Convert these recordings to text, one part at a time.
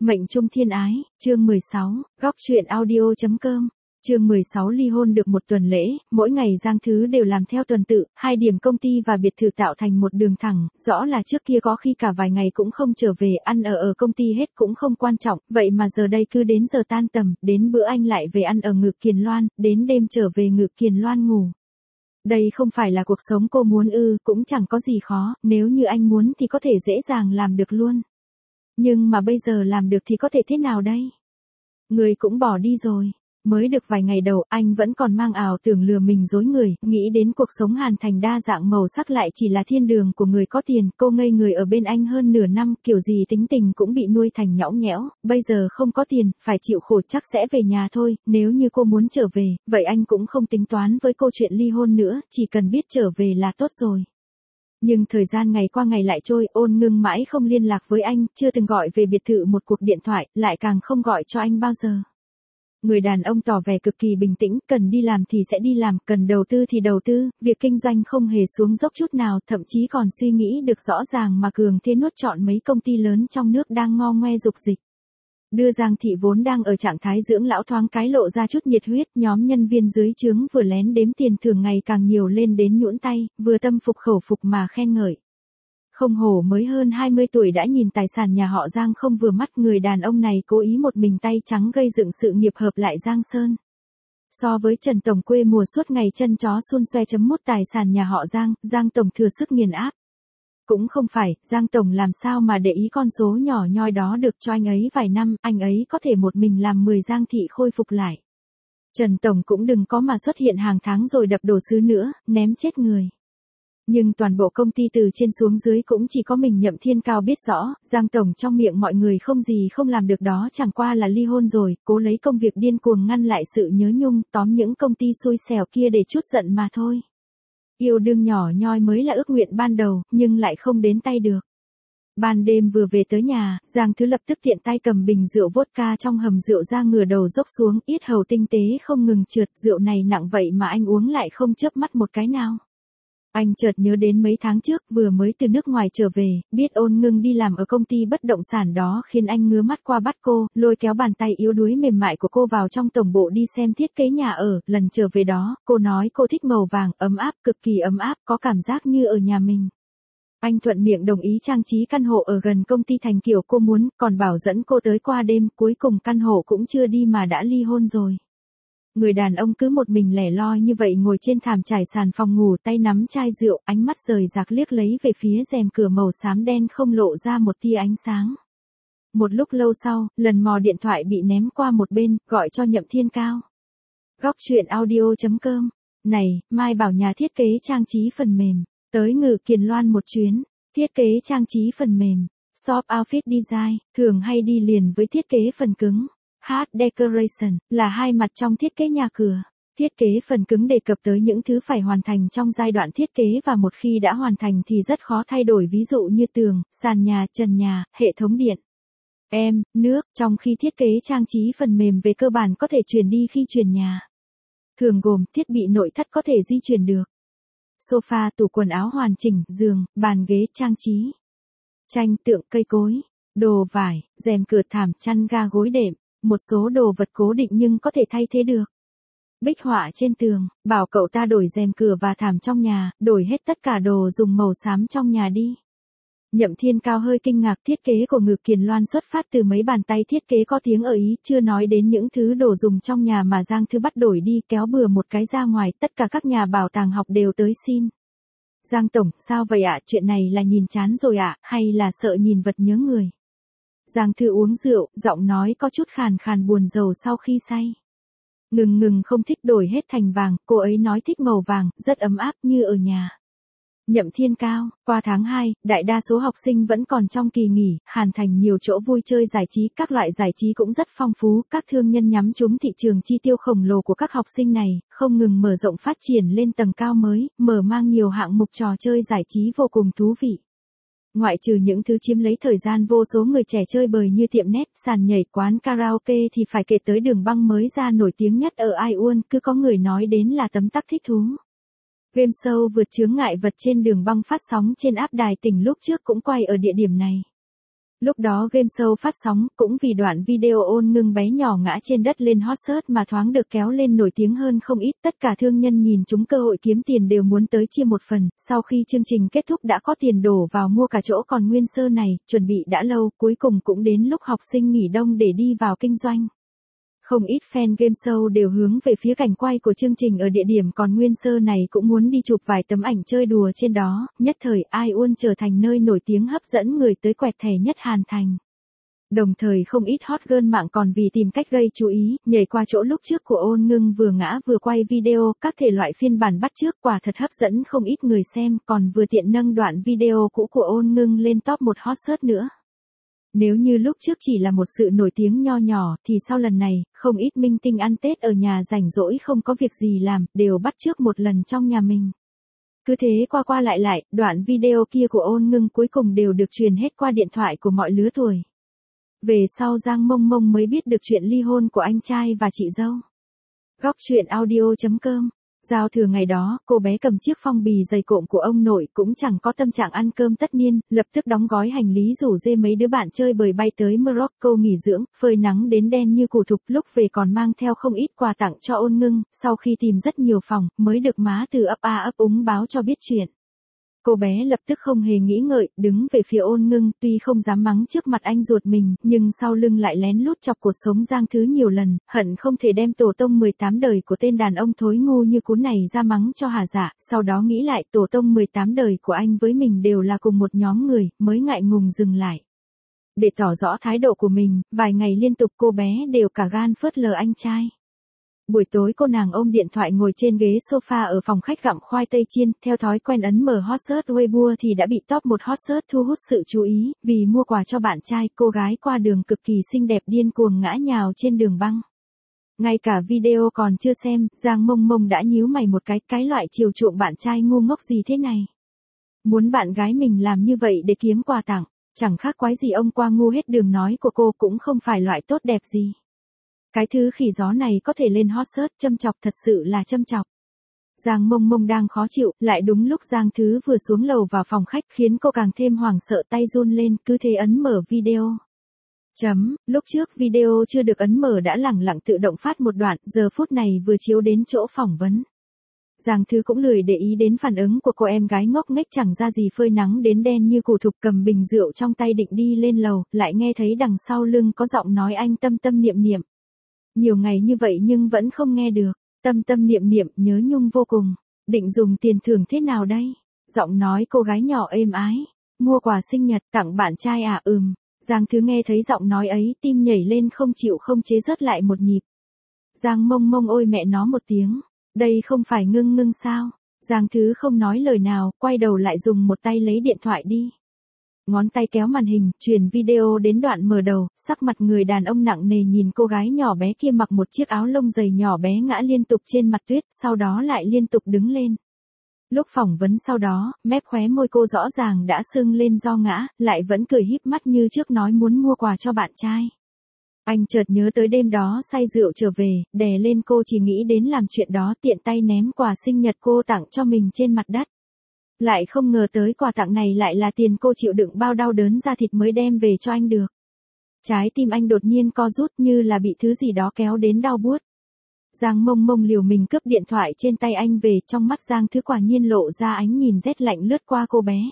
Mệnh trung thiên ái, chương 16, góc truyện audio.com. Chương 16 ly hôn được một tuần lễ, mỗi ngày Giang Thứ đều làm theo tuần tự, 2 điểm công ty và biệt thự tạo thành một đường thẳng, rõ là trước kia có khi cả vài ngày cũng không trở về, ăn ở công ty hết cũng không quan trọng, vậy mà giờ đây cứ đến giờ tan tầm, đến bữa anh lại về ăn ở Ngự Kiền Loan, đến đêm trở về Ngự Kiền Loan ngủ. Đây không phải là cuộc sống cô muốn cũng chẳng có gì khó, nếu như anh muốn thì có thể dễ dàng làm được luôn. Nhưng mà bây giờ làm được thì có thể thế nào đây? Người cũng bỏ đi rồi. Mới được vài ngày đầu, anh vẫn còn mang ảo tưởng lừa mình dối người, nghĩ đến cuộc sống Hàn Thành đa dạng màu sắc lại chỉ là thiên đường của người có tiền. Cô ngây người ở bên anh hơn nửa năm, kiểu gì tính tình cũng bị nuôi thành nhõng nhẽo, bây giờ không có tiền, phải chịu khổ chắc sẽ về nhà thôi. Nếu như cô muốn trở về, vậy anh cũng không tính toán với cô chuyện ly hôn nữa, chỉ cần biết trở về là tốt rồi. Nhưng thời gian ngày qua ngày lại trôi, Ôn Ngưng mãi không liên lạc với anh, chưa từng gọi về biệt thự một cuộc điện thoại, lại càng không gọi cho anh bao giờ. Người đàn ông tỏ vẻ cực kỳ bình tĩnh, cần đi làm thì sẽ đi làm, cần đầu tư thì đầu tư, việc kinh doanh không hề xuống dốc chút nào, thậm chí còn suy nghĩ được rõ ràng mà cường thế nuốt trọn mấy công ty lớn trong nước đang ngo ngoe dục dịch. Đưa Giang Thị vốn đang ở trạng thái dưỡng lão thoáng cái lộ ra chút nhiệt huyết, nhóm nhân viên dưới trướng vừa lén đếm tiền thưởng ngày càng nhiều lên đến nhũn tay, vừa tâm phục khẩu phục mà khen ngợi. Không hổ mới hơn 20 tuổi đã nhìn tài sản nhà họ Giang không vừa mắt, người đàn ông này cố ý một mình tay trắng gây dựng sự nghiệp hợp lại Giang Sơn. So với Trần Tổng quê mùa suốt ngày chân chó xun xoe chấm mút tài sản nhà họ Giang, Giang Tổng thừa sức nghiền áp. Cũng không phải, Giang Tổng làm sao mà để ý con số nhỏ nhoi đó được, cho anh ấy vài năm, anh ấy có thể một mình làm 10 Giang Thị khôi phục lại. Trần Tổng cũng đừng có mà xuất hiện hàng tháng rồi đập đồ sứ nữa, ném chết người. Nhưng toàn bộ công ty từ trên xuống dưới cũng chỉ có mình Nhậm Thiên Cao biết rõ, Giang Tổng trong miệng mọi người không gì không làm được đó chẳng qua là ly hôn rồi, cố lấy công việc điên cuồng ngăn lại sự nhớ nhung, tóm những công ty xui xẻo kia để chút giận mà thôi. Yêu đương nhỏ nhoi mới là ước nguyện ban đầu, nhưng lại không đến tay được. Ban đêm vừa về tới nhà, Giang Thứ lập tức tiện tay cầm bình rượu vodka trong hầm rượu ra ngửa đầu dốc xuống, yết hầu tinh tế không ngừng trượt, rượu này nặng vậy mà anh uống lại không chớp mắt một cái nào. Anh chợt nhớ đến mấy tháng trước, vừa mới từ nước ngoài trở về, biết Ôn Ngưng đi làm ở công ty bất động sản đó khiến anh ngứa mắt qua bắt cô, lôi kéo bàn tay yếu đuối mềm mại của cô vào trong tổng bộ đi xem thiết kế nhà ở. Lần trở về đó, cô nói cô thích màu vàng, ấm áp, cực kỳ ấm áp, có cảm giác như ở nhà mình. Anh thuận miệng đồng ý trang trí căn hộ ở gần công ty thành kiểu cô muốn, còn bảo dẫn cô tới qua đêm, cuối cùng căn hộ cũng chưa đi mà đã ly hôn rồi. Người đàn ông cứ một mình lẻ loi như vậy ngồi trên thảm trải sàn phòng ngủ, tay nắm chai rượu, ánh mắt rời rạc liếc lấy về phía rèm cửa màu xám đen không lộ ra một tia ánh sáng. Một lúc lâu sau, lần mò điện thoại bị ném qua một bên, gọi cho Nhậm Thiên Cao. Góc truyện audio.com. Này, mai bảo nhà thiết kế trang trí phần mềm, tới Ngự Kiền Loan một chuyến, thiết kế trang trí phần mềm, shop outfit design, thường hay đi liền với thiết kế phần cứng. Hard Decoration là hai mặt trong thiết kế nhà cửa. Thiết kế phần cứng đề cập tới những thứ phải hoàn thành trong giai đoạn thiết kế và một khi đã hoàn thành thì rất khó thay đổi, ví dụ như tường, sàn nhà, trần nhà, hệ thống điện, nước, trong khi thiết kế trang trí phần mềm về cơ bản có thể chuyển đi khi chuyển nhà. Thường gồm thiết bị nội thất có thể di chuyển được. Sofa, tủ quần áo hoàn chỉnh, giường, bàn ghế trang trí. Tranh, tượng, cây cối, đồ vải, rèm cửa, thảm, chăn ga, gối đệm. Một số đồ vật cố định nhưng có thể thay thế được. Bích họa trên tường, bảo cậu ta đổi rèm cửa và thảm trong nhà, đổi hết tất cả đồ dùng màu xám trong nhà đi. Nhậm Thiên Cao hơi kinh ngạc, thiết kế của Ngự Kiền Loan xuất phát từ mấy bàn tay thiết kế có tiếng ở Ý, chưa nói đến những thứ đồ dùng trong nhà mà Giang Thứ bắt đổi đi, kéo bừa một cái ra ngoài, tất cả các nhà bảo tàng học đều tới xin. Giang Tổng, sao vậy ạ, chuyện này là nhìn chán rồi ạ, hay là sợ nhìn vật nhớ người? Giang Thư uống rượu, giọng nói có chút khàn khàn buồn rầu sau khi say. Ngừng không thích, đổi hết thành vàng, cô ấy nói thích màu vàng, rất ấm áp như ở nhà. Nhậm Thiên Cao, qua tháng 2, đại đa số học sinh vẫn còn trong kỳ nghỉ, Hàn Thành nhiều chỗ vui chơi giải trí, các loại giải trí cũng rất phong phú, các thương nhân nhắm trúng thị trường chi tiêu khổng lồ của các học sinh này, không ngừng mở rộng phát triển lên tầng cao mới, mở mang nhiều hạng mục trò chơi giải trí vô cùng thú vị. Ngoại trừ những thứ chiếm lấy thời gian vô số người trẻ chơi bời như tiệm net, sàn nhảy, quán karaoke thì phải kể tới đường băng mới ra nổi tiếng nhất ở Iwon, cứ có người nói đến là tấm tắc thích thú. Game show vượt chướng ngại vật trên đường băng phát sóng trên áp đài tỉnh lúc trước cũng quay ở địa điểm này. Lúc đó game show phát sóng, cũng vì đoạn video Ôn Ngưng bé nhỏ ngã trên đất lên hot search mà thoáng được kéo lên nổi tiếng hơn không ít. Tất cả thương nhân nhìn chúng cơ hội kiếm tiền đều muốn tới chia một phần, sau khi chương trình kết thúc đã có tiền đổ vào mua cả chỗ còn nguyên sơ này, chuẩn bị đã lâu, cuối cùng cũng đến lúc học sinh nghỉ đông để đi vào kinh doanh. Không ít fan game show đều hướng về phía cảnh quay của chương trình ở địa điểm còn nguyên sơ này cũng muốn đi chụp vài tấm ảnh chơi đùa trên đó, nhất thời Ai Uôn trở thành nơi nổi tiếng hấp dẫn người tới quẹt thẻ nhất Hàn Thành. Đồng thời không ít hot girl mạng còn vì tìm cách gây chú ý, nhảy qua chỗ lúc trước của Ôn Ngưng vừa ngã vừa quay video, các thể loại phiên bản bắt chước quả thật hấp dẫn không ít người xem, còn vừa tiện nâng đoạn video cũ của Ôn Ngưng lên top 1 hot search nữa. Nếu như lúc trước chỉ là một sự nổi tiếng nho nhỏ thì sau lần này, không ít minh tinh ăn Tết ở nhà rảnh rỗi không có việc gì làm, đều bắt chước một lần trong nhà mình. Cứ thế qua qua lại lại, đoạn video kia của Ôn Ngưng cuối cùng đều được truyền hết qua điện thoại của mọi lứa tuổi. Về sau Giang Mông Mông mới biết được chuyện ly hôn của anh trai và chị dâu. Góc truyện audio.com. Giao thừa ngày đó, cô bé cầm chiếc phong bì dày cộm của ông nội cũng chẳng có tâm trạng ăn cơm tất niên, lập tức đóng gói hành lý rủ dê mấy đứa bạn chơi bời bay tới Morocco nghỉ dưỡng, phơi nắng đến đen như củ thục, lúc về còn mang theo không ít quà tặng cho Ôn Ngưng, sau khi tìm rất nhiều phòng, mới được má từ ấp a ấp úng báo cho biết chuyện. Cô bé lập tức không hề nghĩ ngợi, đứng về phía Ôn Ngưng, tuy không dám mắng trước mặt anh ruột mình, nhưng sau lưng lại lén lút chọc cuộc sống Giang Thứ nhiều lần, hận không thể đem tổ tông 18 đời của tên đàn ông thối ngu như cún này ra mắng cho hà dạ, sau đó nghĩ lại tổ tông 18 đời của anh với mình đều là cùng một nhóm người, mới ngại ngùng dừng lại. Để tỏ rõ thái độ của mình, vài ngày liên tục cô bé đều cả gan phớt lờ anh trai. Buổi tối cô nàng ôm điện thoại ngồi trên ghế sofa ở phòng khách gặm khoai tây chiên, theo thói quen ấn mở hot search Weibo thì đã bị top 1 hot search thu hút sự chú ý, vì mua quà cho bạn trai, cô gái qua đường cực kỳ xinh đẹp điên cuồng ngã nhào trên đường băng. Ngay cả video còn chưa xem, Giang Mông Mông đã nhíu mày một cái loại chiều chuộng bạn trai ngu ngốc gì thế này. Muốn bạn gái mình làm như vậy để kiếm quà tặng, chẳng khác quái gì ông qua ngu hết đường nói của cô cũng không phải loại tốt đẹp gì. Cái thứ khỉ gió này có thể lên hot search, châm chọc thật sự là châm chọc. Giang Mông Mông đang khó chịu, lại đúng lúc Giang Thứ vừa xuống lầu vào phòng khách khiến cô càng thêm hoảng sợ, tay run lên, cứ thế ấn mở video. Lúc trước video chưa được ấn mở đã lẳng lặng tự động phát một đoạn, giờ phút này vừa chiếu đến chỗ phỏng vấn. Giang Thứ cũng lười để ý đến phản ứng của cô em gái ngốc nghếch chẳng ra gì, phơi nắng đến đen như củ thục, cầm bình rượu trong tay định đi lên lầu, lại nghe thấy đằng sau lưng có giọng nói anh tâm tâm niệm niệm. Nhiều ngày như vậy nhưng vẫn không nghe được, tâm tâm niệm niệm, nhớ nhung vô cùng, định dùng tiền thưởng thế nào đây? Giọng nói cô gái nhỏ êm ái, mua quà sinh nhật, tặng bạn trai à? Giang Thứ nghe thấy giọng nói ấy, tim nhảy lên không chịu không chế rớt lại một nhịp. Giang Mông Mông ôi mẹ nó một tiếng, đây không phải Ngưng Ngưng sao? Giang Thứ không nói lời nào, quay đầu lại dùng một tay lấy điện thoại đi. Ngón tay kéo màn hình, truyền video đến đoạn mở đầu, sắc mặt người đàn ông nặng nề nhìn cô gái nhỏ bé kia mặc một chiếc áo lông dày nhỏ bé ngã liên tục trên mặt tuyết, sau đó lại liên tục đứng lên. Lúc phỏng vấn sau đó, mép khóe môi cô rõ ràng đã sưng lên do ngã, lại vẫn cười híp mắt như trước nói muốn mua quà cho bạn trai. Anh chợt nhớ tới đêm đó say rượu trở về, đè lên cô chỉ nghĩ đến làm chuyện đó, tiện tay ném quà sinh nhật cô tặng cho mình trên mặt đất. Lại không ngờ tới quà tặng này lại là tiền cô chịu đựng bao đau đớn da thịt mới đem về cho anh được. Trái tim anh đột nhiên co rút như là bị thứ gì đó kéo đến đau buốt. Giang Mông Mông liều mình cướp điện thoại trên tay anh về, trong mắt Giang Thứ quả nhiên lộ ra ánh nhìn rét lạnh lướt qua cô bé.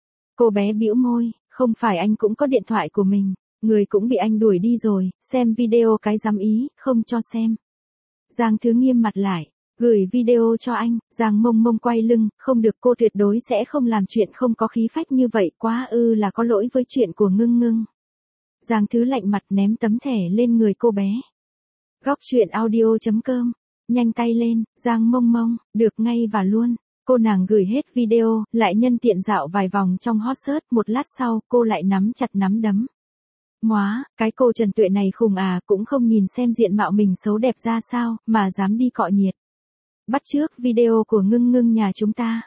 Cô bé bĩu môi, không phải anh cũng có điện thoại của mình, người cũng bị anh đuổi đi rồi, xem video cái dám ý, không cho xem. Giang Thứ nghiêm mặt lại. Gửi video cho anh, Giang Mông Mông quay lưng, không được, cô tuyệt đối sẽ không làm chuyện không có khí phách như vậy, quá là có lỗi với chuyện của Ngưng Ngưng. Giang Thứ lạnh mặt ném tấm thẻ lên người cô bé. Góc truyện audio.com, nhanh tay lên, Giang Mông Mông, được ngay và luôn. Cô nàng gửi hết video, lại nhân tiện dạo vài vòng trong hot search, một lát sau, cô lại nắm chặt nắm đấm. Móa, cái cô Trần Tuệ này khùng à, cũng không nhìn xem diện mạo mình xấu đẹp ra sao, mà dám đi cọ nhiệt. Bắt chước video của Ngưng Ngưng nhà chúng ta.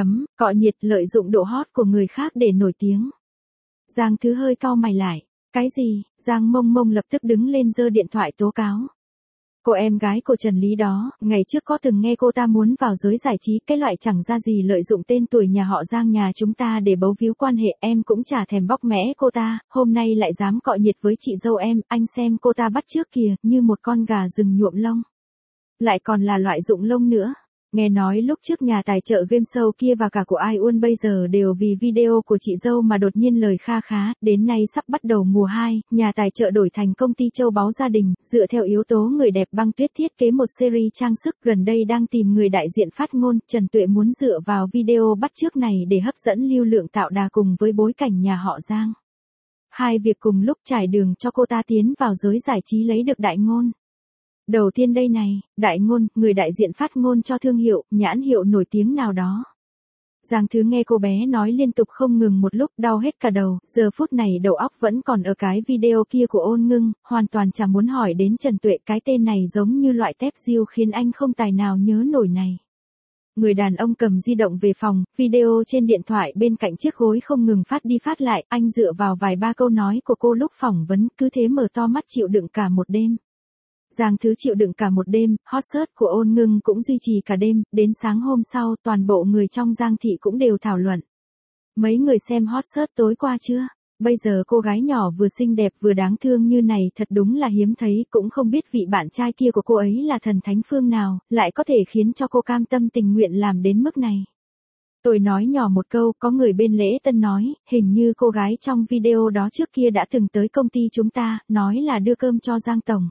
Cọ nhiệt, lợi dụng độ hot của người khác để nổi tiếng. Giang Thứ hơi cau mày lại. Cái gì? Giang Mông Mông lập tức đứng lên giơ điện thoại tố cáo. Cô em gái của Trần Lý đó, ngày trước có từng nghe cô ta muốn vào giới giải trí, cái loại chẳng ra gì lợi dụng tên tuổi nhà họ Giang nhà chúng ta để bấu víu quan hệ, em cũng chả thèm bóc mẽ cô ta, hôm nay lại dám cọ nhiệt với chị dâu em, anh xem cô ta bắt chước kìa, như một con gà rừng nhuộm lông. Lại còn là loại dụng lông nữa. Nghe nói lúc trước nhà tài trợ game show kia và cả của Ai Uôn bây giờ đều vì video của chị dâu mà đột nhiên lời kha khá, đến nay sắp bắt đầu mùa 2, nhà tài trợ đổi thành công ty châu báu gia đình, dựa theo yếu tố người đẹp băng tuyết thiết kế một series trang sức gần đây đang tìm người đại diện phát ngôn, Trần Tuệ muốn dựa vào video bắt chước này để hấp dẫn lưu lượng tạo đà cùng với bối cảnh nhà họ Giang. Hai việc cùng lúc trải đường cho cô ta tiến vào giới giải trí lấy được đại ngôn. Đầu tiên đây này, đại ngôn, người đại diện phát ngôn cho thương hiệu, nhãn hiệu nổi tiếng nào đó. Giang Thứ nghe cô bé nói liên tục không ngừng một lúc đau hết cả đầu, giờ phút này đầu óc vẫn còn ở cái video kia của Ôn Ngưng, hoàn toàn chẳng muốn hỏi đến Trần Tuệ, cái tên này giống như loại tép diêu khiến anh không tài nào nhớ nổi này. Người đàn ông cầm di động về phòng, video trên điện thoại bên cạnh chiếc gối không ngừng phát đi phát lại, anh dựa vào vài ba câu nói của cô lúc phỏng vấn, cứ thế mở to mắt chịu đựng cả một đêm. Giang Thứ chịu đựng cả một đêm, hot search của Ôn Ngưng cũng duy trì cả đêm, đến sáng hôm sau toàn bộ người trong Giang thị cũng đều thảo luận. Mấy người xem hot search tối qua chưa? Bây giờ cô gái nhỏ vừa xinh đẹp vừa đáng thương như này thật đúng là hiếm thấy, cũng không biết vị bạn trai kia của cô ấy là thần thánh phương nào, lại có thể khiến cho cô cam tâm tình nguyện làm đến mức này. Tôi nói nhỏ một câu, có người bên lễ tân nói, hình như cô gái trong video đó trước kia đã từng tới công ty chúng ta, nói là đưa cơm cho Giang Tổng.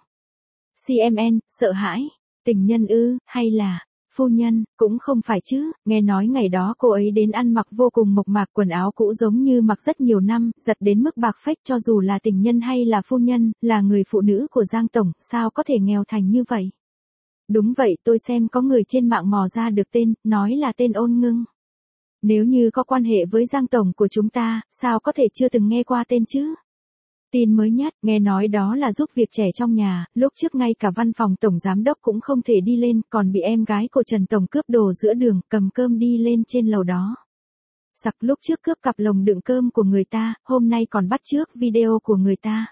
CMN, sợ hãi, tình nhân ư, hay là, phu nhân, cũng không phải chứ, nghe nói ngày đó cô ấy đến ăn mặc vô cùng mộc mạc, quần áo cũ giống như mặc rất nhiều năm, giặt đến mức bạc phách, cho dù là tình nhân hay là phu nhân, là người phụ nữ của Giang Tổng, sao có thể nghèo thành như vậy? Đúng vậy, tôi xem có người trên mạng mò ra được tên, nói là tên Ôn Ngưng. Nếu như có quan hệ với Giang Tổng của chúng ta, sao có thể chưa từng nghe qua tên chứ? Tin mới nhất, nghe nói đó là giúp việc trẻ trong nhà, lúc trước ngay cả văn phòng tổng giám đốc cũng không thể đi lên, còn bị em gái của Trần Tổng cướp đồ giữa đường, cầm cơm đi lên trên lầu đó. Sặc lúc trước cướp cặp lồng đựng cơm của người ta, hôm nay còn bắt chước video của người ta.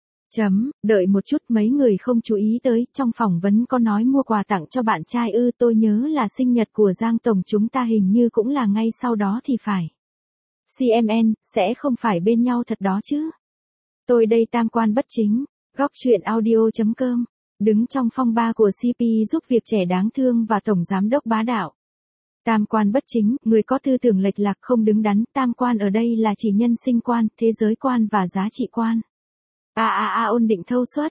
Đợi một chút, mấy người không chú ý tới, trong phỏng vấn có nói mua quà tặng cho bạn trai ư, tôi nhớ là sinh nhật của Giang Tổng chúng ta hình như cũng là ngay sau đó thì phải. CMN, sẽ không phải bên nhau thật đó chứ? Tôi đây tam quan bất chính, góc chuyện audio.com, đứng trong phong ba của CP giúp việc trẻ đáng thương và tổng giám đốc bá đạo. Tam quan bất chính, người có tư tưởng lệch lạc không đứng đắn, tam quan ở đây là chỉ nhân sinh quan, thế giới quan và giá trị quan. Ôn định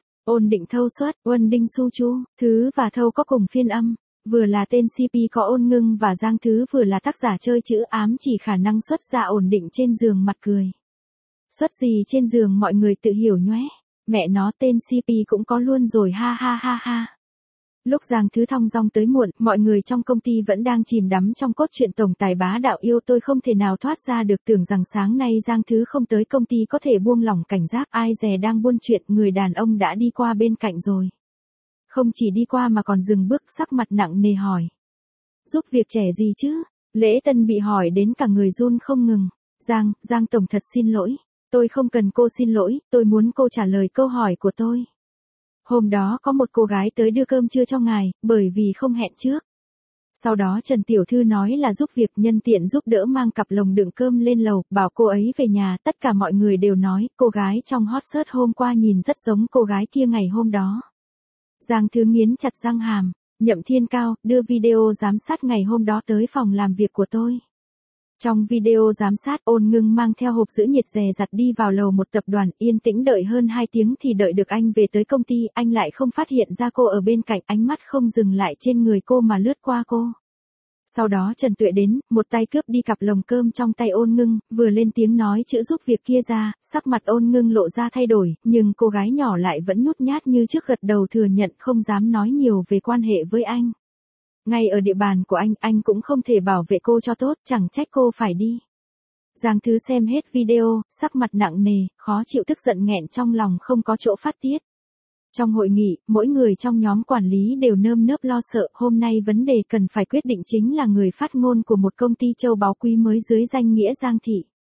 thâu suất, Uân Đinh Su Chu, Thứ và Thâu có cùng phiên âm, vừa là tên CP có Ôn Ngưng và Giang Thứ vừa là tác giả chơi chữ ám chỉ khả năng xuất ra ổn định trên giường mặt cười. Xuất gì trên giường mọi người tự hiểu nhóe, mẹ nó tên CP cũng có luôn rồi ha ha ha ha. Lúc Giang Thứ thong dong tới muộn, mọi người trong công ty vẫn đang chìm đắm trong cốt truyện tổng tài bá đạo yêu tôi không thể nào thoát ra được, tưởng rằng sáng nay Giang Thứ không tới công ty có thể buông lỏng cảnh giác, ai dè đang buôn chuyện, người đàn ông đã đi qua bên cạnh rồi. Không chỉ đi qua mà còn dừng bước, sắc mặt nặng nề hỏi. Giúp việc trẻ gì chứ? Lễ tân bị hỏi đến cả người run không ngừng. Giang Tổng thật xin lỗi. Tôi không cần cô xin lỗi, tôi muốn cô trả lời câu hỏi của tôi. Hôm đó có một cô gái tới đưa cơm trưa cho ngài, bởi vì không hẹn trước. Sau đó Trần Tiểu Thư nói là giúp việc, nhân tiện giúp đỡ mang cặp lồng đựng cơm lên lầu, bảo cô ấy về nhà, tất cả mọi người đều nói, cô gái trong hot search hôm qua nhìn rất giống cô gái kia ngày hôm đó. Giang Thứ nghiến chặt răng hàm, Nhậm Thiên Cao, đưa video giám sát ngày hôm đó tới phòng làm việc của tôi. Trong video giám sát, Ôn Ngưng mang theo hộp giữ nhiệt dè dặt đi vào lầu một tập đoàn, yên tĩnh đợi hơn 2 tiếng thì đợi được anh về tới công ty, anh lại không phát hiện ra cô ở bên cạnh, ánh mắt không dừng lại trên người cô mà lướt qua cô. Sau đó Trần Tuệ đến, một tay cướp đi cặp lồng cơm trong tay Ôn Ngưng, vừa lên tiếng nói chữ giúp việc kia ra, sắc mặt Ôn Ngưng lộ ra thay đổi, nhưng cô gái nhỏ lại vẫn nhút nhát như trước, gật đầu thừa nhận, không dám nói nhiều về quan hệ với anh. Ngay ở địa bàn của anh cũng không thể bảo vệ cô cho tốt, chẳng trách cô phải đi. Giang Thứ xem hết video, sắc mặt nặng nề, khó chịu, tức giận nghẹn trong lòng không có chỗ phát tiết. Trong hội nghị, mỗi người trong nhóm quản lý đều nơm nớp lo sợ, hôm nay vấn đề cần phải quyết định chính là người phát ngôn của một công ty châu báu quý mới dưới danh nghĩa Giang thị.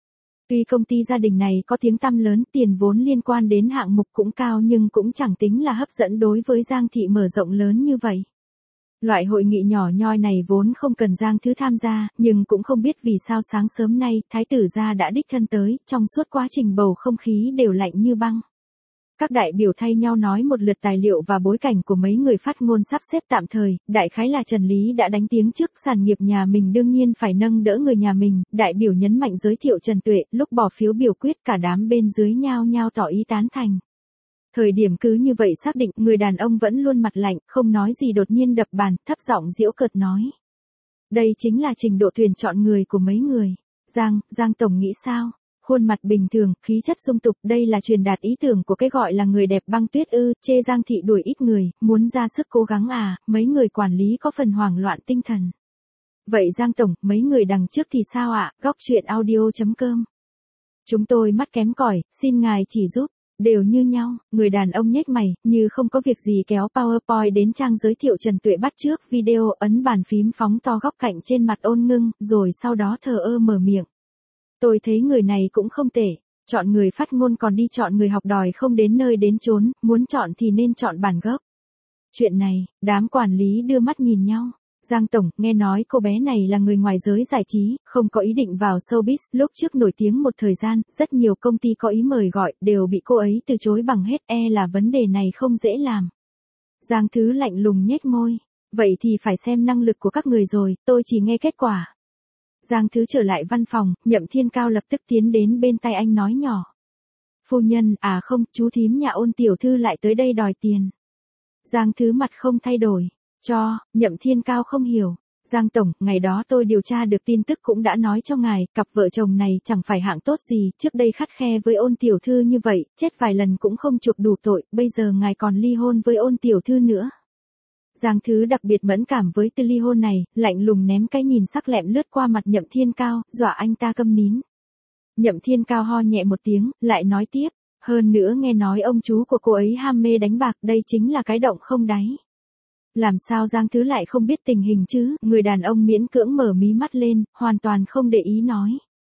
Tuy công ty gia đình này có tiếng tăm lớn, tiền vốn liên quan đến hạng mục cũng cao nhưng cũng chẳng tính là hấp dẫn đối với Giang Thị mở rộng lớn như vậy. Loại hội nghị nhỏ nhoi này vốn không cần Giang Thứ tham gia, nhưng cũng không biết vì sao sáng sớm nay, Thái tử gia đã đích thân tới, trong suốt quá trình bầu không khí đều lạnh như băng. Các đại biểu thay nhau nói một lượt tài liệu và bối cảnh của mấy người phát ngôn sắp xếp tạm thời, đại khái là Trần Lý đã đánh tiếng trước sản nghiệp nhà mình đương nhiên phải nâng đỡ người nhà mình, đại biểu nhấn mạnh giới thiệu Trần Tuệ, lúc bỏ phiếu biểu quyết cả đám bên dưới nhao nhao tỏ ý tán thành. Thời điểm cứ như vậy xác định, người đàn ông vẫn luôn mặt lạnh, không nói gì đột nhiên đập bàn, thấp giọng giễu cợt nói. Đây chính là trình độ tuyển chọn người của mấy người. Giang Tổng nghĩ sao? Khuôn mặt bình thường, khí chất dung tục, đây là truyền đạt ý tưởng của cái gọi là người đẹp băng tuyết ư, chê Giang Thị đuổi ít người, muốn ra sức cố gắng à, mấy người quản lý có phần hoảng loạn tinh thần. Vậy Giang Tổng, mấy người đằng trước thì sao ạ? Góc chuyện audio.com. Chúng tôi mắt kém cỏi, xin ngài chỉ giúp. Đều như nhau, người đàn ông nhếch mày, như không có việc gì kéo PowerPoint đến trang giới thiệu Trần Tuệ bắt trước video, ấn bàn phím phóng to góc cạnh trên mặt Ôn Ngưng, rồi sau đó thờ ơ mở miệng. Tôi thấy người này cũng không tệ, chọn người phát ngôn còn đi chọn người học đòi không đến nơi đến chốn, muốn chọn thì nên chọn bản gốc. Chuyện này, đám quản lý đưa mắt nhìn nhau. Giang Tổng, nghe nói cô bé này là người ngoài giới giải trí, không có ý định vào showbiz, lúc trước nổi tiếng một thời gian, rất nhiều công ty có ý mời gọi, đều bị cô ấy từ chối bằng hết, là vấn đề này không dễ làm. Giang Thứ lạnh lùng nhếch môi, vậy thì phải xem năng lực của các người rồi, tôi chỉ nghe kết quả. Giang Thứ trở lại văn phòng, Nhậm Thiên Cao lập tức tiến đến bên tai anh nói nhỏ. Phu nhân, à không, chú thím nhà Ôn tiểu thư lại tới đây đòi tiền. Giang Thứ mặt không thay đổi. Nhậm Thiên Cao không hiểu. Giang Tổng, ngày đó tôi điều tra được tin tức cũng đã nói cho ngài, cặp vợ chồng này chẳng phải hạng tốt gì, trước đây khắt khe với Ôn tiểu thư như vậy, chết vài lần cũng không chuộc đủ tội, bây giờ ngài còn ly hôn với Ôn tiểu thư nữa. Giang Thứ đặc biệt mẫn cảm với từ ly hôn này, lạnh lùng ném cái nhìn sắc lẹm lướt qua mặt Nhậm Thiên Cao, dọa anh ta câm nín. Nhậm Thiên Cao ho nhẹ một tiếng, lại nói tiếp, hơn nữa nghe nói ông chú của cô ấy ham mê đánh bạc, đây chính là cái động không đáy. Làm sao Giang Thứ lại không biết tình hình chứ, người đàn ông miễn cưỡng mở mí mắt lên, hoàn toàn không để ý nói.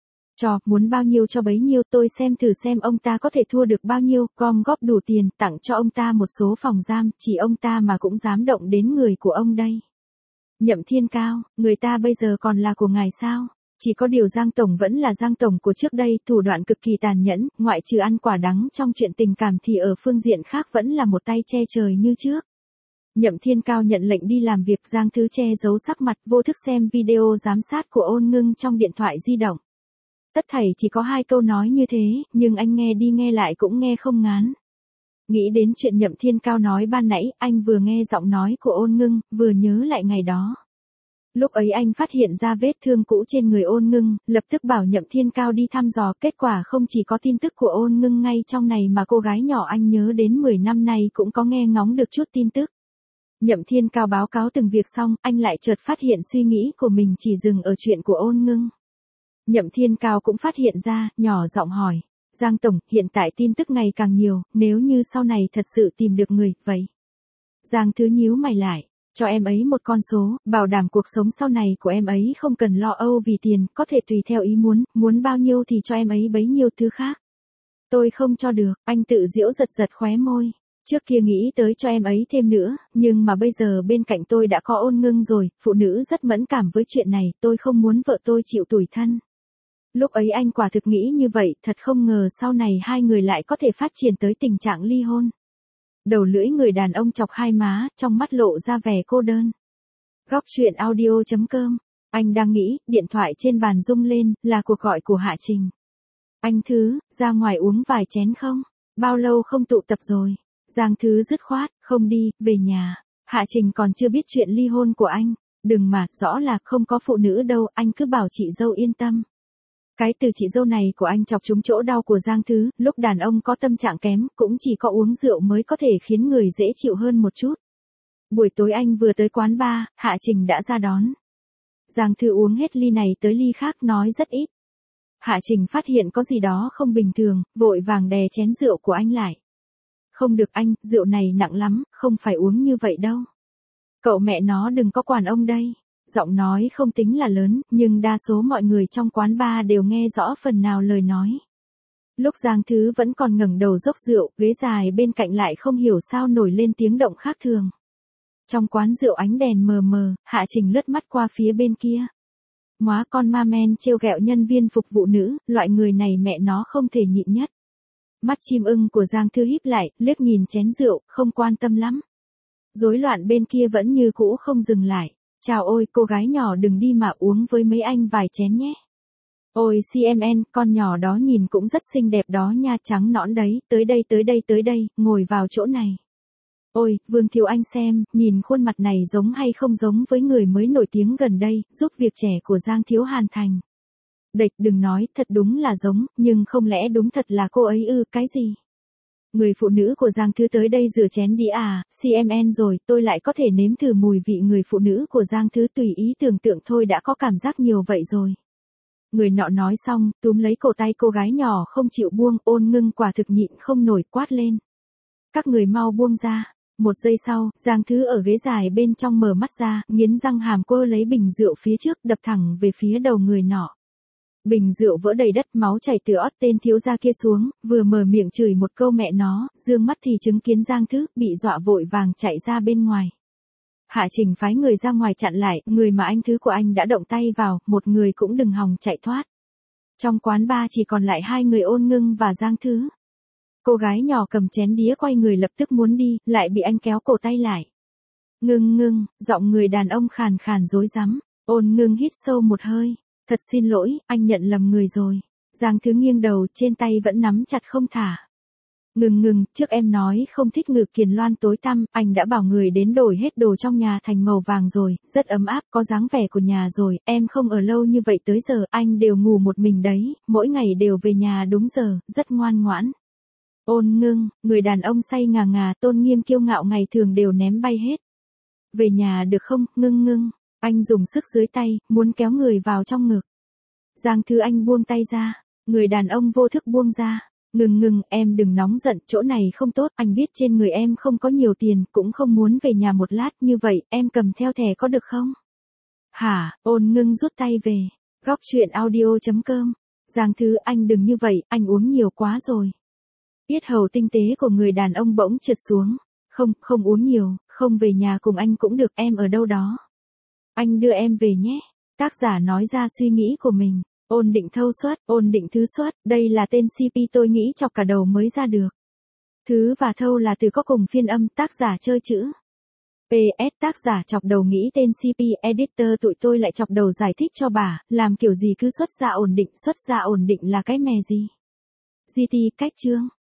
Muốn bao nhiêu cho bấy nhiêu, tôi xem thử xem ông ta có thể thua được bao nhiêu, gom góp đủ tiền, tặng cho ông ta một số phòng giam, chỉ ông ta mà cũng dám động đến người của ông đây. Nhậm Thiên Cao, người ta bây giờ còn là của ngài sao? Chỉ có điều Giang Tổng vẫn là Giang Tổng của trước đây, thủ đoạn cực kỳ tàn nhẫn, ngoại trừ ăn quả đắng trong chuyện tình cảm thì ở phương diện khác vẫn là một tay che trời như trước. Nhậm Thiên Cao nhận lệnh đi làm việc, Giang Thứ che giấu sắc mặt, vô thức xem video giám sát của Ôn Ngưng trong điện thoại di động. Tất thảy chỉ có 2 câu nói như thế, nhưng anh nghe đi nghe lại cũng nghe không ngán. Nghĩ đến chuyện Nhậm Thiên Cao nói ban nãy, anh vừa nghe giọng nói của Ôn Ngưng, vừa nhớ lại ngày đó. Lúc ấy anh phát hiện ra vết thương cũ trên người Ôn Ngưng, lập tức bảo Nhậm Thiên Cao đi thăm dò, kết quả không chỉ có tin tức của Ôn Ngưng ngay trong này mà cô gái nhỏ anh nhớ đến 10 năm nay cũng có nghe ngóng được chút tin tức. Nhậm Thiên Cao báo cáo từng việc xong, anh lại chợt phát hiện suy nghĩ của mình chỉ dừng ở chuyện của Ôn Ngưng. Nhậm Thiên Cao cũng phát hiện ra, nhỏ giọng hỏi. Giang Tổng, hiện tại tin tức ngày càng nhiều, nếu như sau này thật sự tìm được người, vậy. Giang Thứ nhíu mày lại, cho em ấy một con số, bảo đảm cuộc sống sau này của em ấy không cần lo âu vì tiền, có thể tùy theo ý muốn bao nhiêu thì cho em ấy bấy nhiêu thứ khác. Tôi không cho được, anh tự giễu giật giật khóe môi. Trước kia nghĩ tới cho em ấy thêm nữa, nhưng mà bây giờ bên cạnh tôi đã có Ôn Ngưng rồi, phụ nữ rất mẫn cảm với chuyện này, tôi không muốn vợ tôi chịu tủi thân. Lúc ấy anh quả thực nghĩ như vậy, thật không ngờ sau này hai người lại có thể phát triển tới tình trạng ly hôn. Đầu lưỡi người đàn ông chọc hai má, trong mắt lộ ra vẻ cô đơn. Góc chuyện audio.com. Anh đang nghĩ, điện thoại trên bàn rung lên, là cuộc gọi của Hạ Trình. Anh Thứ, ra ngoài uống vài chén không? Bao lâu không tụ tập rồi? Giang Thứ dứt khoát, không đi, về nhà. Hạ Trình còn chưa biết chuyện ly hôn của anh. Đừng mà, rõ là không có phụ nữ đâu, anh cứ bảo chị dâu yên tâm. Cái từ chị dâu này của anh chọc trúng chỗ đau của Giang Thứ, lúc đàn ông có tâm trạng kém, cũng chỉ có uống rượu mới có thể khiến người dễ chịu hơn một chút. Buổi tối anh vừa tới quán bar, Hạ Trình đã ra đón. Giang Thứ uống hết ly này tới ly khác, nói rất ít. Hạ Trình phát hiện có gì đó không bình thường, vội vàng đè chén rượu của anh lại. Không được anh, rượu này nặng lắm, không phải uống như vậy đâu. Cậu mẹ nó đừng có quản ông đây. Giọng nói không tính là lớn, nhưng đa số mọi người trong quán bar đều nghe rõ phần nào lời nói. Lúc Giang Thứ vẫn còn ngẩng đầu dốc rượu, ghế dài bên cạnh lại không hiểu sao nổi lên tiếng động khác thường. Trong quán rượu ánh đèn mờ mờ, Hạ Trình lướt mắt qua phía bên kia. Móa con ma men trêu ghẹo nhân viên phục vụ nữ, loại người này mẹ nó không thể nhịn nhất. Mắt chim ưng của Giang Thư híp lại, liếc nhìn chén rượu, không quan tâm lắm. Rối loạn bên kia vẫn như cũ không dừng lại. Chào ôi, cô gái nhỏ đừng đi mà uống với mấy anh vài chén nhé. Ôi CMN, con nhỏ đó nhìn cũng rất xinh đẹp đó nha, trắng nõn đấy, tới đây, ngồi vào chỗ này. Ôi, Vương Thiếu Anh xem, nhìn khuôn mặt này giống hay không giống với người mới nổi tiếng gần đây, giúp việc trẻ của Giang Thiếu Hàn Thành. Địch đừng nói, thật đúng là giống, nhưng không lẽ đúng thật là cô ấy ư, cái gì? Người phụ nữ của Giang Thư tới đây rửa chén đi à, CMN rồi, tôi lại có thể nếm thử mùi vị người phụ nữ của Giang Thư, tùy ý tưởng tượng thôi đã có cảm giác nhiều vậy rồi. Người nọ nói xong, túm lấy cổ tay cô gái nhỏ không chịu buông, Ôn Ngưng quả thực nhịn không nổi quát lên. Các người mau buông ra. Một giây sau, Giang Thứ ở ghế dài bên trong mở mắt ra, nghiến răng hàm quơ lấy bình rượu phía trước đập thẳng về phía đầu người nọ. Bình rượu vỡ đầy đất, máu chảy từ ót tên thiếu gia kia xuống, vừa mở miệng chửi một câu mẹ nó, dương mắt thì chứng kiến Giang Thứ bị dọa vội vàng chạy ra bên ngoài. Hạ Trình phái người ra ngoài chặn lại, người mà anh thứ của anh đã động tay vào, một người cũng đừng hòng chạy thoát. Trong quán bar chỉ còn lại hai người, Ôn Ngưng và Giang Thứ. Cô gái nhỏ cầm chén đĩa quay người lập tức muốn đi, lại bị anh kéo cổ tay lại. Ngưng, giọng người đàn ông khàn khàn rối rắm. Ôn Ngưng hít sâu một hơi. Thật xin lỗi, anh nhận lầm người rồi. Giang Thứ nghiêng đầu, trên tay vẫn nắm chặt không thả. Ngừng, trước em nói không thích Ngự Kiền Loan tối tăm, anh đã bảo người đến đổi hết đồ trong nhà thành màu vàng rồi, rất ấm áp, có dáng vẻ của nhà rồi, em không ở lâu như vậy tới giờ, anh đều ngủ một mình đấy, mỗi ngày đều về nhà đúng giờ, rất ngoan ngoãn. Ôn Ngưng, người đàn ông say ngà, tôn nghiêm kiêu ngạo ngày thường đều ném bay hết. Về nhà được không, Ngưng, anh dùng sức dưới tay, muốn kéo người vào trong ngực. Giang Thư anh buông tay ra, người đàn ông vô thức buông ra. Ngừng, em đừng nóng giận, chỗ này không tốt, anh biết trên người em không có nhiều tiền, cũng không muốn về nhà một lát, như vậy, em cầm theo thẻ có được không? Hả, Ôn Ngưng rút tay về. Góc chuyện audio.com. Giang Thư anh đừng như vậy, anh uống nhiều quá rồi. Yết hầu tinh tế của người đàn ông bỗng trượt xuống. Không uống nhiều, không về nhà cùng anh cũng được, em ở đâu đó. Anh đưa em về nhé. Tác giả nói ra suy nghĩ của mình. Ôn Định Thâu Xuất, Ôn Định Thứ Xuất, đây là tên CP tôi nghĩ chọc cả đầu mới ra được. Thứ và Thâu là từ có cùng phiên âm, tác giả chơi chữ. PS tác giả chọc đầu nghĩ tên CP, editor tụi tôi lại chọc đầu giải thích cho bà, làm kiểu gì cứ xuất ra ổn định là cái mè gì. GT cách chương.